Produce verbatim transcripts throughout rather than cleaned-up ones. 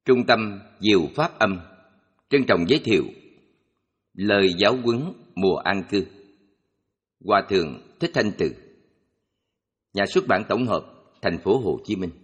Trung tâm Diệu Pháp Âm trân trọng giới thiệu lời giáo huấn mùa an cư. Hòa thượng Thích Thanh Từ, Nhà xuất bản tổng hợp, thành phố Hồ Chí Minh.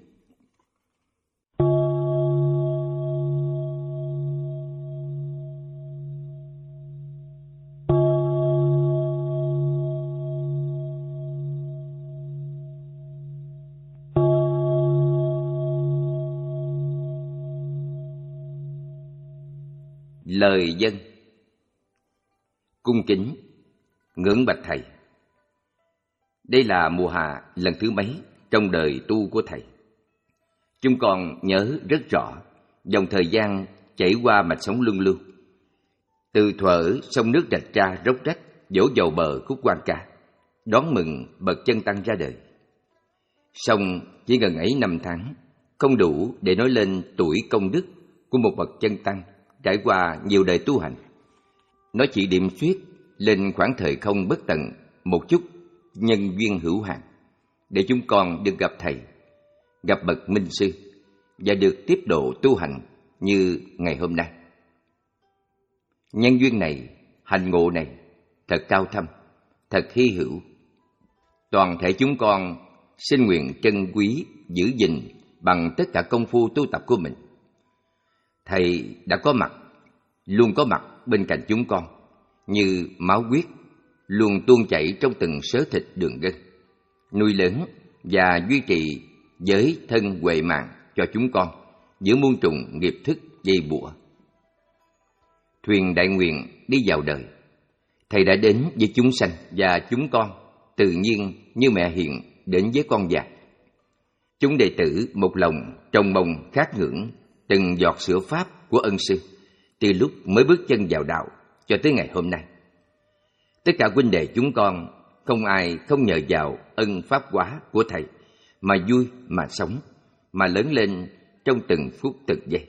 Lời dân. Cung kính, ngưỡng bạch thầy. Đây là mùa hạ lần thứ mấy trong đời tu của thầy. Chúng con nhớ rất rõ dòng thời gian chảy qua mạch sống luân lưu. Từ thuở sông nước rạch ra róc rách, dỗ dầu bờ khúc Quan Ca, đón mừng bậc chân tăng ra đời. Song chỉ ngần ấy năm tháng, không đủ để nói lên tuổi công đức của một bậc chân tăng trải qua nhiều đời tu hành. Nó chỉ điểm xuyết lên khoảng thời không bất tận một chút nhân duyên hữu hạn, để chúng con được gặp thầy, gặp bậc minh sư và được tiếp độ tu hành như ngày hôm nay. Nhân duyên này, hành ngộ này thật cao thâm, thật hy hữu. Toàn thể chúng con xin nguyện trân quý, giữ gìn bằng tất cả công phu tu tập của mình. Thầy đã có mặt, luôn có mặt bên cạnh chúng con, như máu huyết luôn tuôn chảy trong từng xớ thịt đường gân, nuôi lớn và duy trì giới thân huệ mạng cho chúng con giữa muôn trùng nghiệp thức dây bủa. Thuyền đại nguyện đi vào đời, thầy đã đến với chúng sanh và chúng con tự nhiên như mẹ hiền đến với con già. Chúng đệ tử một lòng trông mong khát ngưỡng từng giọt sữa pháp của ân sư từ lúc mới bước chân vào đạo cho tới ngày hôm nay. Tất cả huynh đệ chúng con không ai không nhờ vào ân pháp hóa của thầy mà vui, mà sống, mà lớn lên trong từng phút từng giây.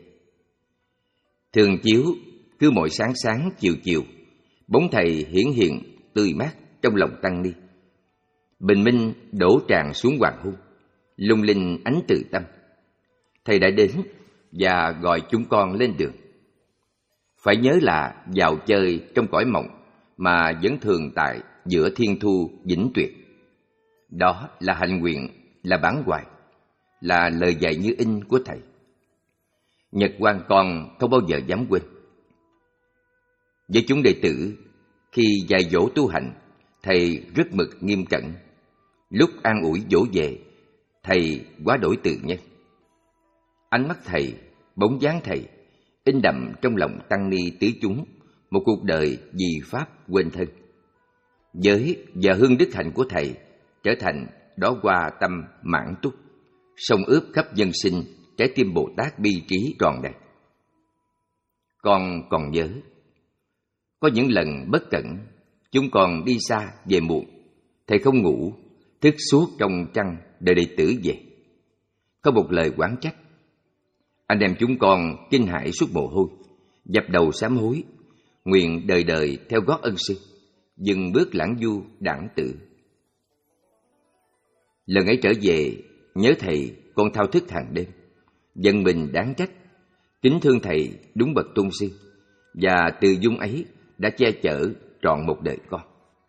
Thường chiếu cứ mỗi sáng sáng chiều chiều, bóng thầy hiển hiện tươi mát trong lòng tăng ni. Bình minh đổ tràn xuống hoàng hôn, lung linh ánh từ tâm. Thầy đã đến và gọi chúng con lên đường. Phải nhớ là vào chơi trong cõi mộng mà vẫn thường tại giữa thiên thu vĩnh tuyệt. Đó là hạnh nguyện, là bản hoài, là lời dạy như in của thầy. Nhật Quang con không bao giờ dám quên. Với chúng đệ tử, khi dạy dỗ tu hành, thầy rất mực nghiêm cẩn. Lúc an ủi dỗ về, thầy quá đổi tự nhiên. Ánh mắt thầy, bóng dáng thầy in đậm trong lòng tăng ni tứ chúng một cuộc đời vì pháp quên thân. Giới và hương đức hạnh của thầy trở thành đó hoa tâm mãn túc, sông ướp khắp nhân sinh trái tim Bồ Tát bi trí tròn đầy. Con còn nhớ, có những lần bất cẩn, chúng con đi xa về muộn, thầy không ngủ, thức suốt trong trăng đợi đệ tử về. Có một lời oán trách. Anh em chúng con kinh hãi suốt mồ hôi, dập đầu sám hối, nguyện đời đời theo gót ân sư, dừng bước lãng du đãng tử. Lần ấy trở về, nhớ thầy con thao thức hàng đêm, giận mình đáng trách, kính thương thầy đúng bậc tôn sư, và từ dung ấy đã che chở trọn một đời con.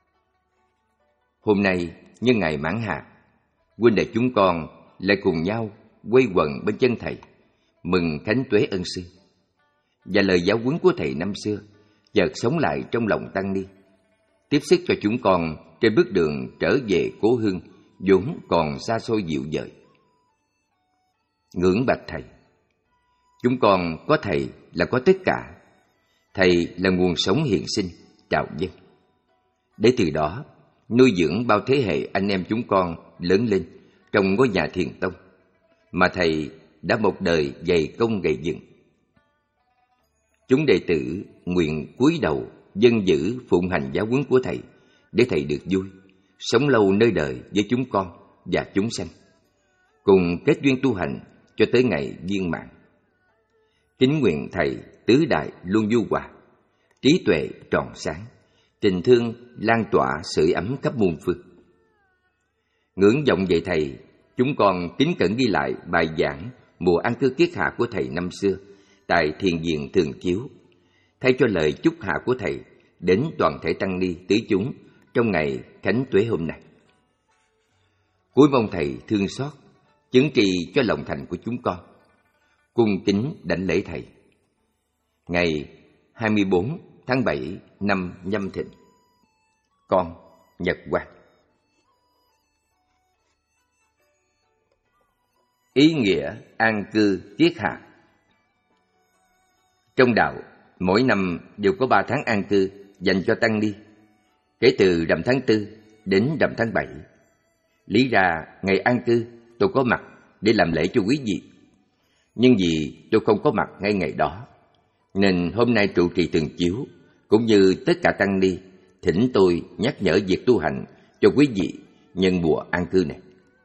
Hôm nay nhân ngày mãn hạ, huynh đệ chúng con lại cùng nhau quây quần bên chân thầy, mừng khánh tuế ân sư. Và lời giáo huấn của thầy năm xưa chợt sống lại trong lòng tăng ni, tiếp sức cho chúng con trên bước đường trở về cố hương vốn còn xa xôi dịu dời. Ngưỡng bạch thầy. Chúng con có thầy là có tất cả. Thầy là nguồn sống hiện sinh, trào dân. Để từ đó nuôi dưỡng bao thế hệ anh em chúng con lớn lên trong ngôi nhà thiền tông mà thầy đã một đời dày công gầy dựng. Chúng đệ tử nguyện cúi đầu dân giữ phụng hành giáo huấn của thầy để thầy được vui, sống lâu nơi đời với chúng con và chúng sanh, cùng kết duyên tu hành cho tới ngày viên mãn. Kính nguyện thầy tứ đại luôn du hòa, trí tuệ tròn sáng, tình thương lan tỏa sưởi ấm khắp muôn phương. Ngưỡng vọng vậy thầy, chúng con kính cẩn ghi lại bài giảng mùa an cư kiết hạ của thầy năm xưa tại thiền viện Thường Chiếu, thay cho lời chúc hạ của Thầy đến toàn thể tăng ni tứ chúng trong ngày Khánh Tuế hôm nay. Cuối mong Thầy thương xót, chứng trì cho lòng thành của chúng con. Cung kính đảnh lễ Thầy. Ngày hai mươi tư tháng bảy năm Nhâm Thìn. Con Nhật Quang. Ý nghĩa an cư kiết hạ. Trong đạo, mỗi năm đều có ba tháng an cư dành cho tăng ni, kể từ rằm tháng tư đến rằm tháng bảy. Lý ra ngày an cư tôi có mặt để làm lễ cho quý vị, nhưng vì tôi không có mặt ngay ngày đó, nên hôm nay trụ trì Thường Chiếu cũng như tất cả tăng ni thỉnh tôi nhắc nhở việc tu hành cho quý vị nhân mùa an cư này.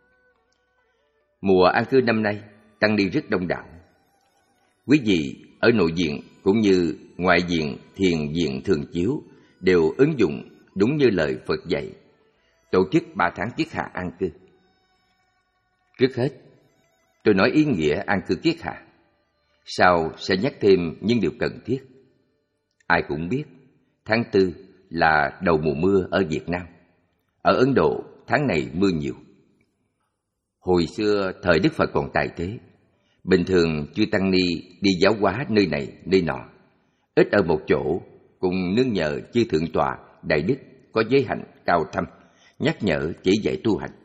Mùa an cư năm nay tăng ni rất đông đảo. Quý vị ở nội viện cũng như ngoại viện thiền viện Thường Chiếu đều ứng dụng đúng như lời Phật dạy, tổ chức ba tháng kiết hạ an cư. Trước hết, tôi nói ý nghĩa an cư kiết hạ, sau sẽ nhắc thêm những điều cần thiết. Ai cũng biết, tháng tư là đầu mùa mưa ở Việt Nam. Ở Ấn Độ, tháng này mưa nhiều. Hồi xưa, thời Đức Phật còn tại thế, bình thường chư tăng ni đi giáo hóa nơi này, nơi nọ, ít ở một chỗ, cùng nương nhờ chư thượng tọa, đại đức có giới hạnh cao thâm, nhắc nhở chỉ dạy tu hành.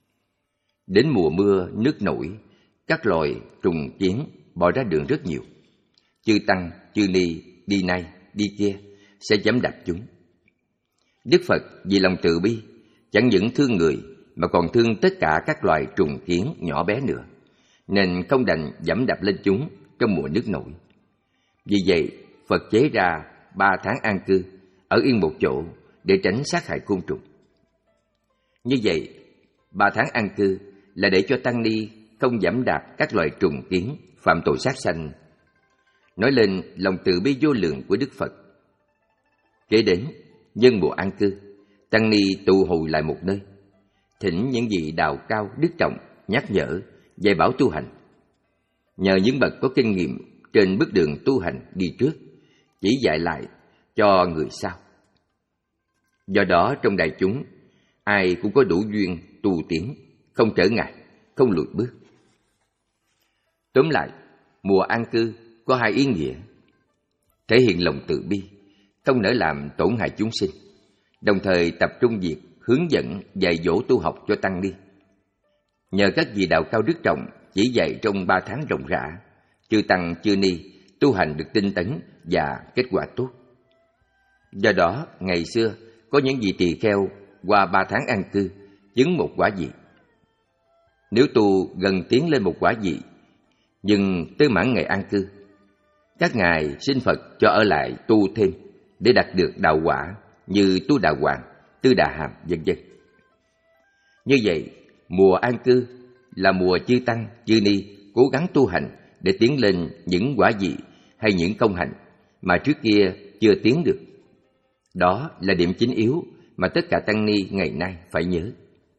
Đến mùa mưa, nước nổi, các loài trùng kiến bò ra đường rất nhiều. Chư tăng, chư ni đi nay, đi kia sẽ giẫm đạp chúng. Đức Phật vì lòng từ bi, chẳng những thương người mà còn thương tất cả các loài trùng kiến nhỏ bé nữa, nên không đành giẫm đạp lên chúng trong mùa nước nổi. Vì vậy, Phật chế ra ba tháng an cư, ở yên một chỗ để tránh sát hại côn trùng. Như vậy, ba tháng an cư là để cho tăng ni không giẫm đạp các loài trùng kiến phạm tội sát sanh, nói lên lòng từ bi vô lượng của Đức Phật. Kế đến, nhân mùa an cư, tăng ni tụ hội lại một nơi, thỉnh những vị đạo cao đức trọng nhắc nhở, dạy bảo tu hành. Nhờ những bậc có kinh nghiệm trên bước đường tu hành đi trước, chỉ dạy lại cho người sau. Do đó trong đại chúng, ai cũng có đủ duyên tu tiến, không trở ngại, không lùi bước. Tóm lại, mùa an cư có hai ý nghĩa: thể hiện lòng từ bi, không nỡ làm tổn hại chúng sinh, đồng thời tập trung việc hướng dẫn dạy dỗ tu học cho tăng ni. Nhờ các vị đạo cao đức trọng chỉ dạy trong ba tháng rộng rã, chư tăng chư ni tu hành được tinh tấn và kết quả tốt. Do đó, ngày xưa có những vị tỳ kheo qua ba tháng an cư chứng một quả vị. Nếu tu gần tiến lên một quả vị, nhưng tới mãn ngày an cư, các ngài xin Phật cho ở lại tu thêm để đạt được đạo quả như Tu Đà Hoàng, Tư Đà Hàm, vân vân. Như vậy, mùa an cư là mùa chư tăng, chư ni cố gắng tu hành để tiến lên những quả vị hay những công hạnh mà trước kia chưa tiến được. Đó là điểm chính yếu mà tất cả tăng ni ngày nay phải nhớ.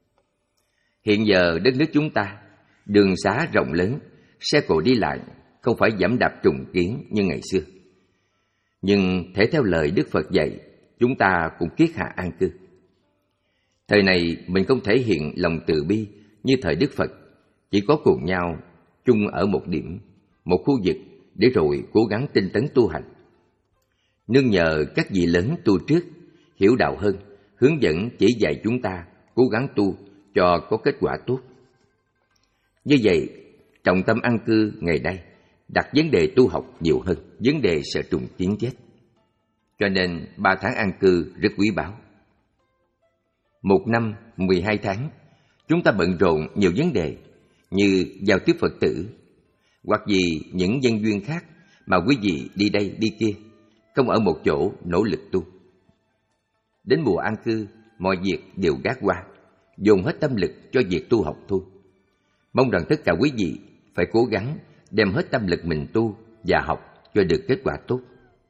Hiện giờ đất nước chúng ta, đường xá rộng lớn, xe cộ đi lại, không phải giẫm đạp trùng kiến như ngày xưa. Nhưng thể theo lời Đức Phật dạy, chúng ta cũng kiết hạ an cư. Thời này mình không thể hiện lòng từ bi như thời Đức Phật, chỉ có cùng nhau chung ở một điểm, một khu vực để rồi cố gắng tinh tấn tu hành. Nương nhờ các vị lớn tu trước, hiểu đạo hơn, hướng dẫn chỉ dạy chúng ta cố gắng tu cho có kết quả tốt. Như vậy, trọng tâm an cư ngày nay đặt vấn đề tu học nhiều hơn vấn đề sợ trùng kiến chết. Cho nên ba tháng an cư rất quý báu. Một năm, mười hai tháng, chúng ta bận rộn nhiều vấn đề như giao tiếp Phật tử, hoặc vì những nhân duyên khác mà quý vị đi đây đi kia, không ở một chỗ nỗ lực tu. Đến mùa an cư, mọi việc đều gác qua, dồn hết tâm lực cho việc tu học thôi. Mong rằng tất cả quý vị phải cố gắng đem hết tâm lực mình tu và học cho được kết quả tốt.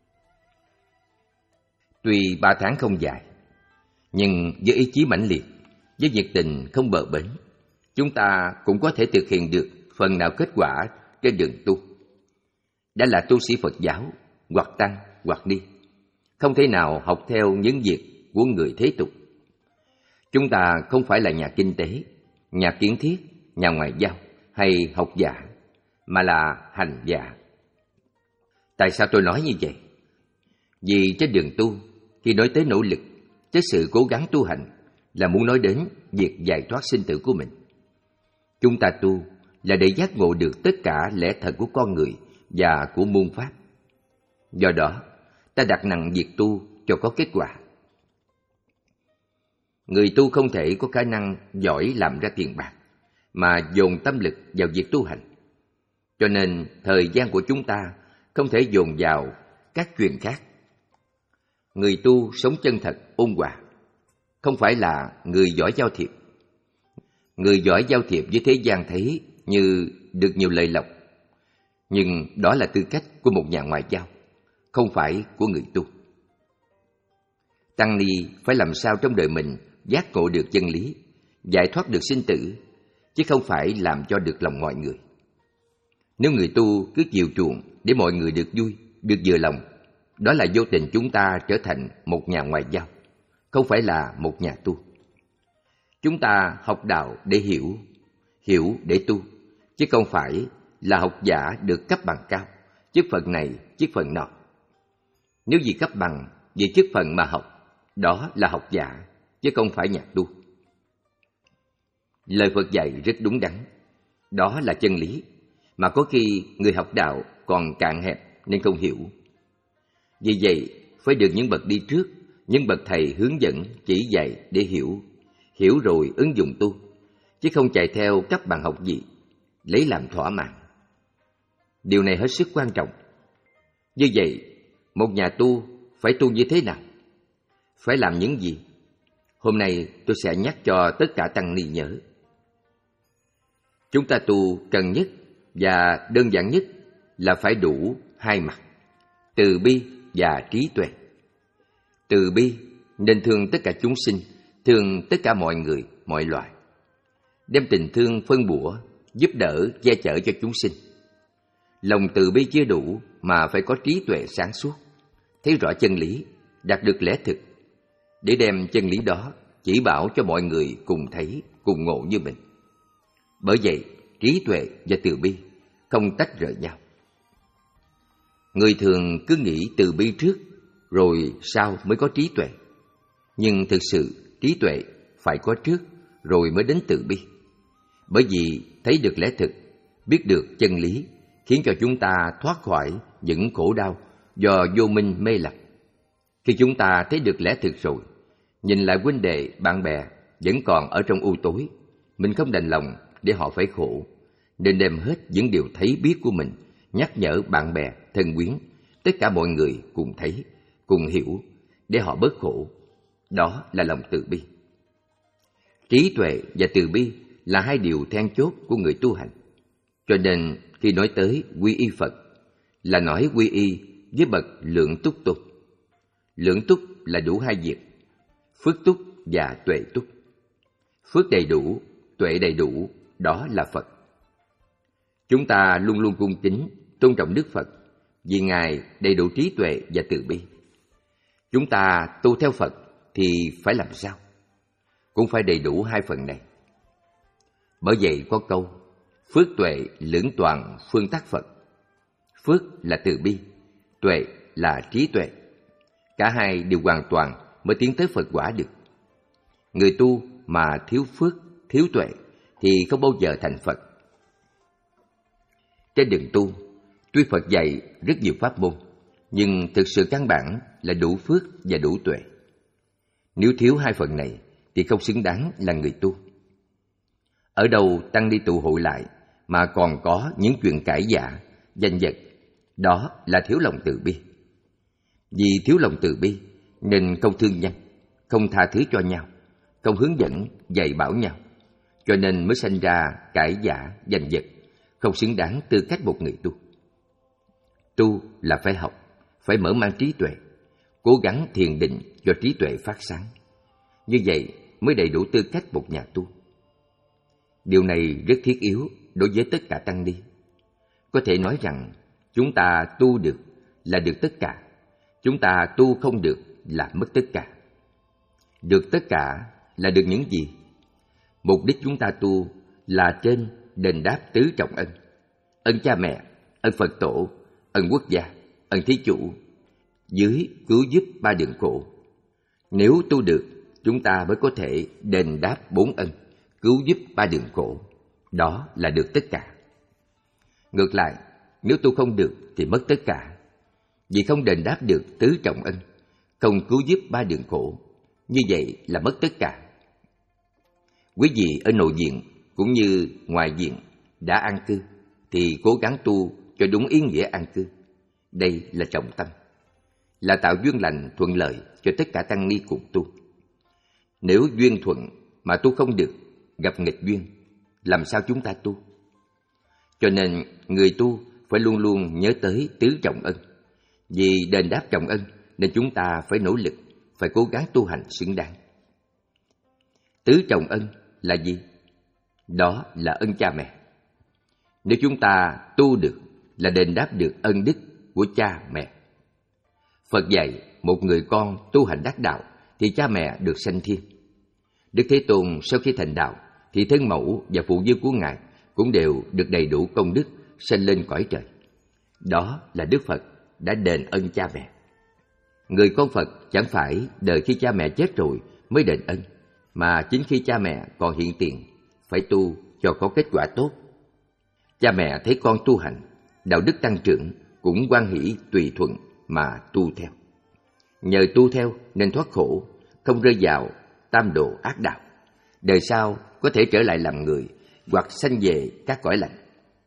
Tuy ba tháng không dài, nhưng với ý chí mãnh liệt, với nhiệt tình không bờ bến, chúng ta cũng có thể thực hiện được phần nào kết quả trên đường tu. đã là tu sĩ Phật giáo, hoặc tăng, hoặc ni. Không thể nào học theo những việc của người thế tục. Chúng ta không phải là nhà kinh tế, nhà kiến thiết, nhà ngoại giao hay học giả, mà là hành giả. Tại sao tôi nói như vậy? Vì trên đường tu, khi nói tới nỗ lực, tới sự cố gắng tu hành, là muốn nói đến việc giải thoát sinh tử của mình. Chúng ta tu là để giác ngộ được tất cả lẽ thật của con người và của môn pháp. Do đó, ta đặt nặng việc tu cho có kết quả. Người tu không thể có khả năng giỏi làm ra tiền bạc, mà dồn tâm lực vào việc tu hành. Cho nên, thời gian của chúng ta không thể dồn vào các chuyện khác. Người tu sống chân thật, ôn hòa, không phải là người giỏi giao thiệp. Người giỏi giao thiệp với thế gian thấy như được nhiều lợi lộc, nhưng đó là tư cách của một nhà ngoại giao, không phải của người tu. Tăng ni phải làm sao trong đời mình giác ngộ được chân lý, giải thoát được sinh tử, chứ không phải làm cho được lòng mọi người. Nếu người tu cứ chiều chuộng để mọi người được vui, được vừa lòng, đó là vô tình chúng ta trở thành một nhà ngoại giao, không phải là một nhà tu. Chúng ta học đạo để hiểu, hiểu để tu, chứ không phải là học giả được cấp bằng cao, chức phận này, chức phận nọ. Nếu vì cấp bằng, vì chức phận mà học, đó là học giả, chứ không phải nhà tu. Lời Phật dạy rất đúng đắn, đó là chân lý, mà có khi người học đạo còn cạn hẹp nên không hiểu. Vì vậy, phải được những bậc đi trước, những bậc thầy hướng dẫn, chỉ dạy để hiểu, hiểu rồi ứng dụng tu, chứ không chạy theo cấp bằng học gì, lấy làm thỏa mãn. Điều này hết sức quan trọng. Như vậy, một nhà tu phải tu như thế nào? Phải làm những gì? Hôm nay tôi sẽ nhắc cho tất cả tăng ni nhớ. Chúng ta tu cần nhất và đơn giản nhất là phải đủ hai mặt, từ bi và trí tuệ. Từ bi nên thương tất cả chúng sinh, thương tất cả mọi người, mọi loài. Đem tình thương phân bủa, giúp đỡ, che chở cho chúng sinh. Lòng từ bi chưa đủ mà phải có trí tuệ sáng suốt, thấy rõ chân lý, đạt được lẽ thực, để đem chân lý đó chỉ bảo cho mọi người cùng thấy, cùng ngộ như mình. Bởi vậy, trí tuệ và từ bi không tách rời nhau. Người thường cứ nghĩ từ bi trước, rồi sau mới có trí tuệ. Nhưng thực sự, trí tuệ phải có trước, rồi mới đến từ bi. Bởi vì thấy được lẽ thực, biết được chân lý, khiến cho chúng ta thoát khỏi những khổ đau do vô minh mê lầm. Khi chúng ta thấy được lẽ thực rồi, nhìn lại huynh đệ, bạn bè vẫn còn ở trong u tối, mình không đành lòng để họ phải khổ, nên đem hết những điều thấy biết của mình nhắc nhở bạn bè, thân quyến, tất cả mọi người cùng thấy, cùng hiểu, để họ bớt khổ. Đó là lòng từ bi. Trí tuệ và từ bi là hai điều then chốt của người tu hành. Cho nên khi nói tới quy y Phật, là nói quy y với bậc lượng túc tu. Lượng túc là đủ hai việc, phước túc và tuệ túc. Phước đầy đủ, tuệ đầy đủ, đó là Phật. Chúng ta luôn luôn cung kính, tôn trọng Đức Phật, vì Ngài đầy đủ trí tuệ và từ bi. Chúng ta tu theo Phật thì phải làm sao? Cũng phải đầy đủ hai phần này. Bởi vậy có câu, phước tuệ lưỡng toàn phương tác Phật. Phước là từ bi, tuệ là trí tuệ. Cả hai đều hoàn toàn mới tiến tới Phật quả được. Người tu mà thiếu phước, thiếu tuệ thì không bao giờ thành Phật. Trên đường tu, tuy Phật dạy rất nhiều pháp môn, nhưng thực sự căn bản là đủ phước và đủ tuệ. Nếu thiếu hai phần này thì không xứng đáng là người tu. Ở đâu tăng ni tụ hội lại mà còn có những chuyện cãi giả, giành giật, đó là thiếu lòng từ bi. Vì thiếu lòng từ bi nên không thương nhân, không tha thứ cho nhau, không hướng dẫn, dạy bảo nhau, cho nên mới sinh ra cãi giả, giành giật, không xứng đáng tư cách một người tu. Tu là phải học, phải mở mang trí tuệ, cố gắng thiền định cho trí tuệ phát sáng. Như vậy mới đầy đủ tư cách một nhà tu. Điều này rất thiết yếu đối với tất cả tăng ni. Có thể nói rằng Chúng ta tu được là được tất cả, chúng ta tu không được là mất tất cả. Được tất cả là được những gì? Mục đích chúng ta tu là trên đền đáp tứ trọng ân: ân cha mẹ, ân Phật tổ, ân quốc gia, ân thí chủ, dưới cứu giúp ba đường khổ. Nếu tu được, chúng ta mới có thể đền đáp bốn ân, cứu giúp ba đường khổ. Đó là được tất cả. Ngược lại, nếu tu không được thì mất tất cả. Vì không đền đáp được tứ trọng ân, không cứu giúp ba đường khổ, như vậy là mất tất cả. Quý vị ở nội viện cũng như ngoài viện đã an cư thì cố gắng tu cho đúng ý nghĩa an cư. Đây là trọng tâm, là tạo duyên lành thuận lợi cho tất cả tăng ni cùng tu. Nếu duyên thuận mà tu không được, gặp nghịch duyên, làm sao chúng ta tu? Cho nên người tu phải luôn luôn nhớ tới tứ trọng ân. Vì đền đáp trọng ân nên chúng ta phải nỗ lực, phải cố gắng tu hành xứng đáng. Tứ trọng ân là gì? Đó là ân cha mẹ. Nếu chúng ta tu được là đền đáp được ân đức của cha mẹ. Phật dạy một người con tu hành đắc đạo thì cha mẹ được sanh thiên. Đức Thế Tôn sau khi thành đạo thì thân mẫu và phụ vương của Ngài cũng đều được đầy đủ công đức sanh lên cõi trời. Đó là Đức Phật đã đền ân cha mẹ. Người con Phật chẳng phải đợi khi cha mẹ chết rồi mới đền ân, mà chính khi cha mẹ còn hiện tiền phải tu cho có kết quả tốt. Cha mẹ thấy con tu hành, đạo đức tăng trưởng cũng hoan hỷ tùy thuận mà tu theo. Nhờ tu theo nên thoát khổ, không rơi vào tam độ ác đạo, đời sau có thể trở lại làm người hoặc sanh về các cõi lành.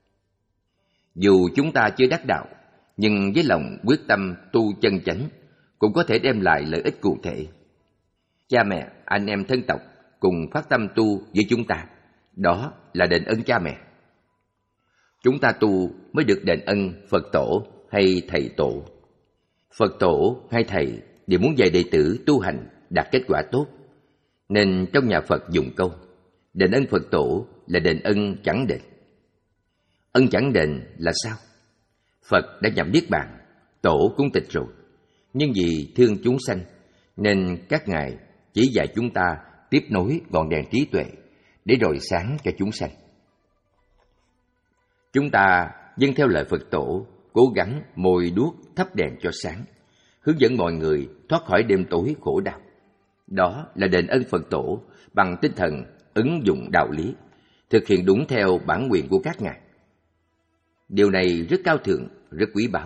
Dù chúng ta chưa đắc đạo, nhưng với lòng quyết tâm tu chân chánh cũng có thể đem lại lợi ích cụ thể. Cha mẹ, anh em thân tộc cùng phát tâm tu với chúng ta, đó là đền ân cha mẹ. Chúng ta tu mới được đền ân Phật tổ hay thầy tổ. Phật tổ hay thầy đều muốn dạy đệ tử tu hành đạt kết quả tốt, nên trong nhà Phật dùng câu đền ân Phật tổ là đền ân chẳng đền. Ân chẳng đền là sao? Phật đã nhập niết bàn, tổ cũng tịch rồi, nhưng vì thương chúng sanh nên các ngài chỉ dạy chúng ta tiếp nối ngọn đèn trí tuệ để rồi sáng cho chúng sanh. Chúng ta dâng theo lời Phật tổ, cố gắng mồi đuốc thắp đèn cho sáng, hướng dẫn mọi người thoát khỏi đêm tối khổ đau. Đó là đền ân Phật tổ bằng tinh thần ứng dụng đạo lý, thực hiện đúng theo bản nguyện của các ngài. Điều này rất cao thượng, rất quý báu.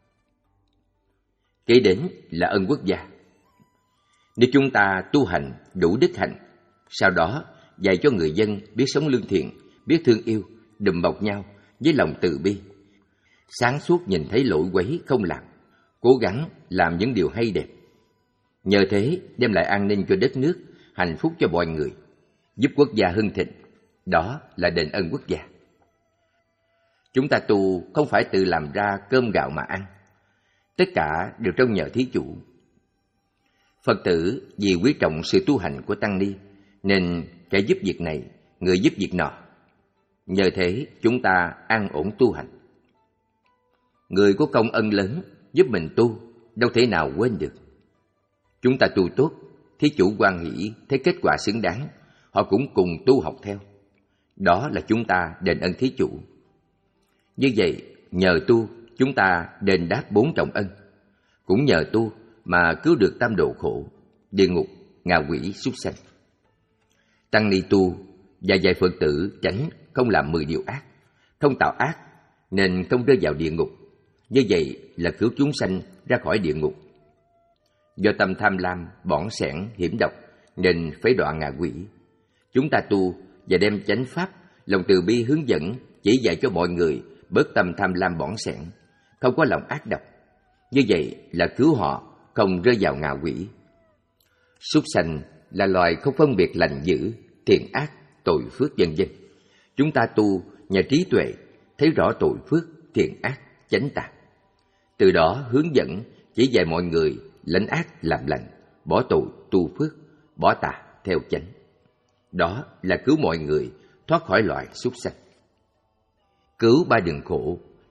Kế đến là ân quốc gia. Nếu chúng ta tu hành đủ đức hạnh, sau đó dạy cho người dân biết sống lương thiện, biết thương yêu, đùm bọc nhau với lòng từ bi, sáng suốt nhìn thấy lỗi quấy không làm, cố gắng làm những điều hay đẹp. Nhờ thế đem lại an ninh cho đất nước, hạnh phúc cho mọi người, giúp quốc gia hưng thịnh. Đó là đền ân quốc gia. Chúng ta tu không phải tự làm ra cơm gạo mà ăn, tất cả đều trong nhờ thí chủ. Phật tử vì quý trọng sự tu hành của tăng ni nên kẻ giúp việc này, người giúp việc nọ. Nhờ thế chúng ta an ổn tu hành. Người có công ân lớn giúp mình tu, đâu thể nào quên được. Chúng ta tu tốt, thí chủ hoan hỷ thấy kết quả xứng đáng, họ cũng cùng tu học theo. Đó là chúng ta đền ân thí chủ. Như vậy, nhờ tu chúng ta đền đáp bốn trọng ân, cũng nhờ tu mà cứu được tam độ khổ, địa ngục, ngạ quỷ, súc sanh. Tăng ni tu và dạy Phật tử tránh không làm mười điều ác, không tạo ác nên không rơi vào địa ngục. Như vậy là cứu chúng sanh ra khỏi địa ngục. Do tâm tham lam, bỏng sẻn, hiểm độc nên phải đọa ngạ quỷ. Chúng ta tu và đem chánh pháp, lòng từ bi hướng dẫn, chỉ dạy cho mọi người bớt tâm tham lam bỏng sẻn, không có lòng ác độc. Như vậy là cứu họ không rơi vào ngạ quỷ. Súc sanh là loài không phân biệt lành dữ, thiện ác, tội phước vân vân. Chúng ta tu nhờ trí tuệ thấy rõ tội phước, thiện ác, chánh tà. Từ đó hướng dẫn chỉ dạy mọi người lánh ác làm lành, bỏ tội tu phước, bỏ tà theo chánh. Đó là cứu mọi người thoát khỏi loại súc sanh. Cứu ba đường khổ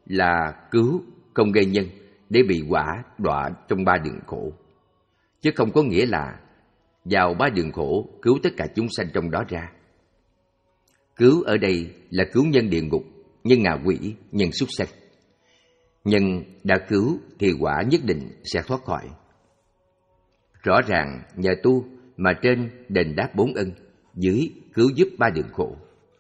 là cứu không gây nhân để bị quả đọa trong ba đường khổ, chứ không có nghĩa là vào ba đường khổ cứu tất cả chúng sanh trong đó ra. Cứu ở đây là cứu nhân địa ngục, nhân ngạ quỷ, nhân súc sanh. Nhân đã cứu thì quả nhất định sẽ thoát khỏi. Rõ ràng nhờ tu mà trên đền đáp bốn ân, dưới cứu giúp ba đường khổ.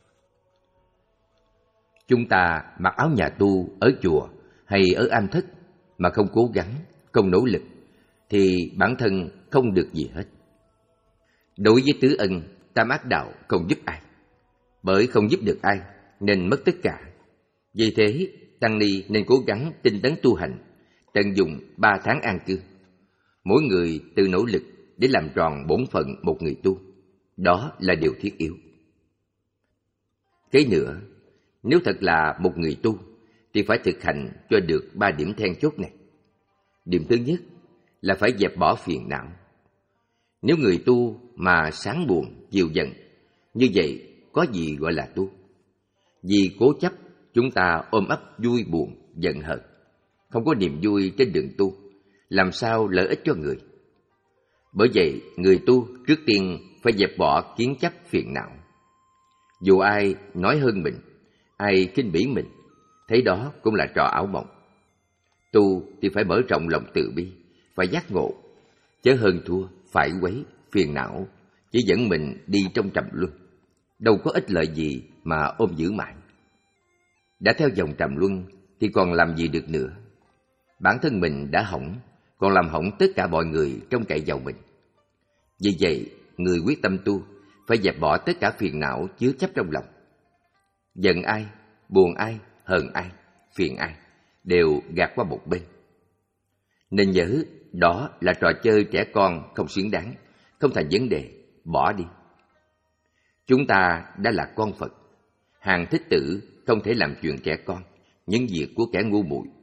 Chúng ta mặc áo nhà tu ở chùa hay ở am thất mà không cố gắng, không nỗ lực thì bản thân không được gì hết. Đối với tứ ân, tam ác đạo không giúp ai. Bởi không giúp được ai nên mất tất cả. Vì thế, tăng ni nên cố gắng tinh tấn tu hành, tận dụng ba tháng an cư. Mỗi người tự nỗ lực để làm tròn bổn phận một người tu. Đó là điều thiết yếu. Cái nữa, nếu thật là một người tu thì phải thực hành cho được ba điểm then chốt này. Điểm thứ nhất là phải dẹp bỏ phiền não. Nếu người tu mà sáng buồn, chiều giận, như vậy có gì gọi là tu? Vì cố chấp, chúng ta ôm ấp vui buồn, giận hờn, không có niềm vui trên đường tu, làm sao lợi ích cho người? Bởi vậy, người tu trước tiên phải dẹp bỏ kiến chấp phiền não. Dù ai nói hơn mình, ai khinh bỉ mình, thấy đó cũng là trò ảo mộng. Tu thì phải mở rộng lòng từ bi, phải giác ngộ, chớ hơn thua, phải quấy, phiền não, chỉ dẫn mình đi trong trầm luân. Đâu có ích lợi gì mà ôm giữ mãi. Đã theo dòng trầm luân thì còn làm gì được nữa. Bản thân mình đã hỏng, còn làm hỏng tất cả mọi người trông cậy vào mình. Vì vậy, người quyết tâm tu phải dẹp bỏ tất cả phiền não chứa chấp trong lòng. Giận ai, buồn ai, hờn ai, phiền ai đều gạt qua một bên. Nên nhớ, đó là trò chơi trẻ con không xứng đáng, không thành vấn đề, bỏ đi. Chúng ta đã là con Phật. Hàng thích tử không thể làm chuyện trẻ con, những việc của kẻ ngu muội.